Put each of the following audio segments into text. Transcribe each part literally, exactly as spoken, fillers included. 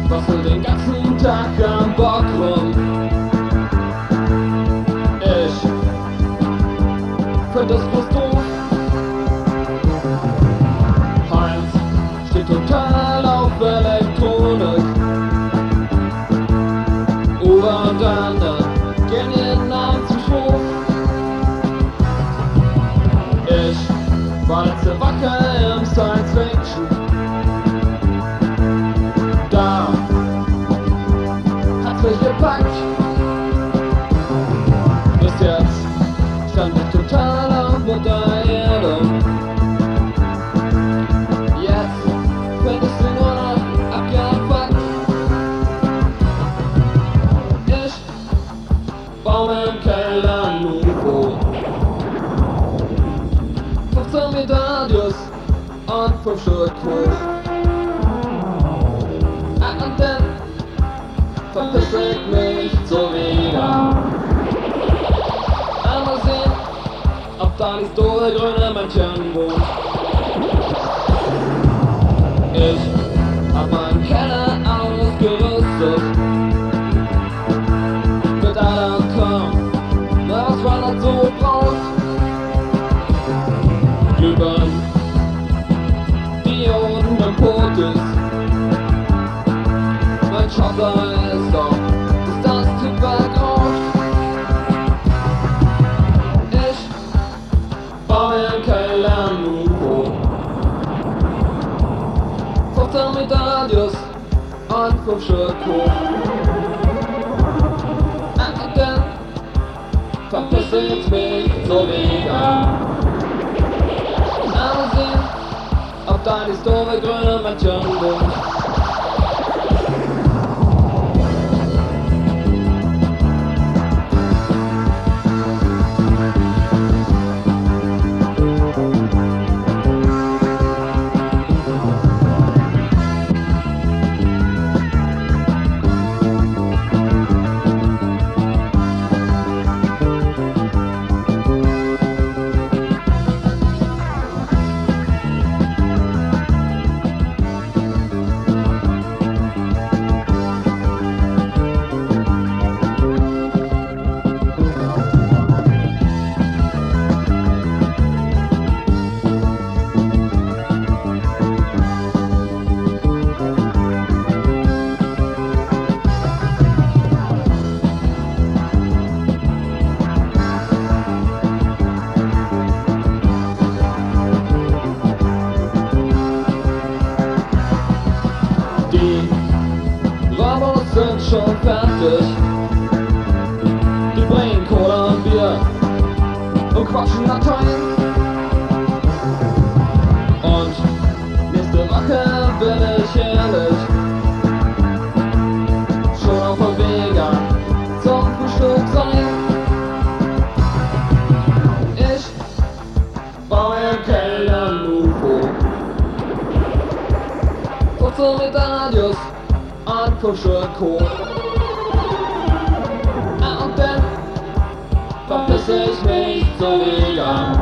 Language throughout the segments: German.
bastel den ganzen Tag am Bock rum. Ich find das bloß doof. Heinz steht total auf Elektronik. Uwe und Anne gehen ihren Namen zu Schwur. Ich war letzte Woche im Science Fiction. Da hat's mich gepackt. Bis jetzt stand ich total auf Mutter Erde. Jetzt find ich sie nur noch abgefuckt. Ich bau mir im Keller ein U F O. fünfzehn Meter Radius und fünf Stück hoch. Ah, und dann verpiss ich mich so wieder. Einmal sehen, ob da die store grüne Männchen wohnt. Ich hab meinen Keller ausgerüstet mit Alarm, was man halt so braucht. Glühbirnen, Dioden und Potis. Mein Schotter ist doch, dass das Typ verkauft. Ich bau mir im Keller ein U F O. fünfzehn Meter Radius und fünf Stück hoch. Ah, und dann verpiss ich mich so wieder. Einmal sehen, ob da die store grüne Männchen wohnt. Die Robos sind schon fertig. Die bringen Cola und Bier und quatschen Latein. Und nächste Woche bin ich ehrlich schon auf dem Weg an zum Frühstück sein. Ich bau mir im Keller ein U F O. fünfzehn Meter Radius und fünf Stück hoch. Ah, und dann verpiss ich mich so wieder.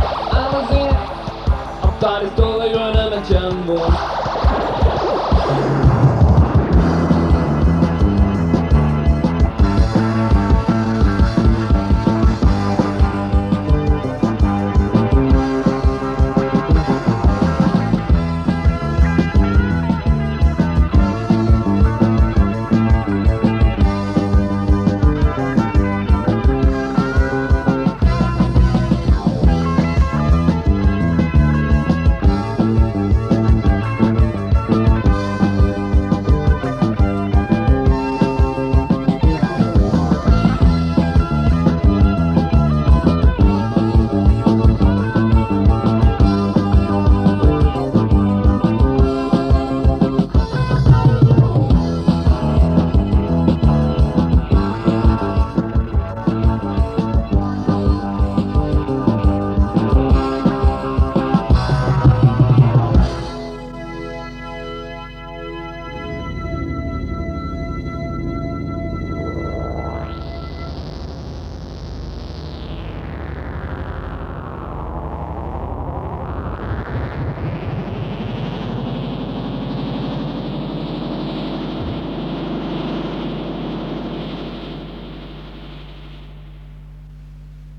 Einmal sehen, ob da die store grüne Männchen wohnt.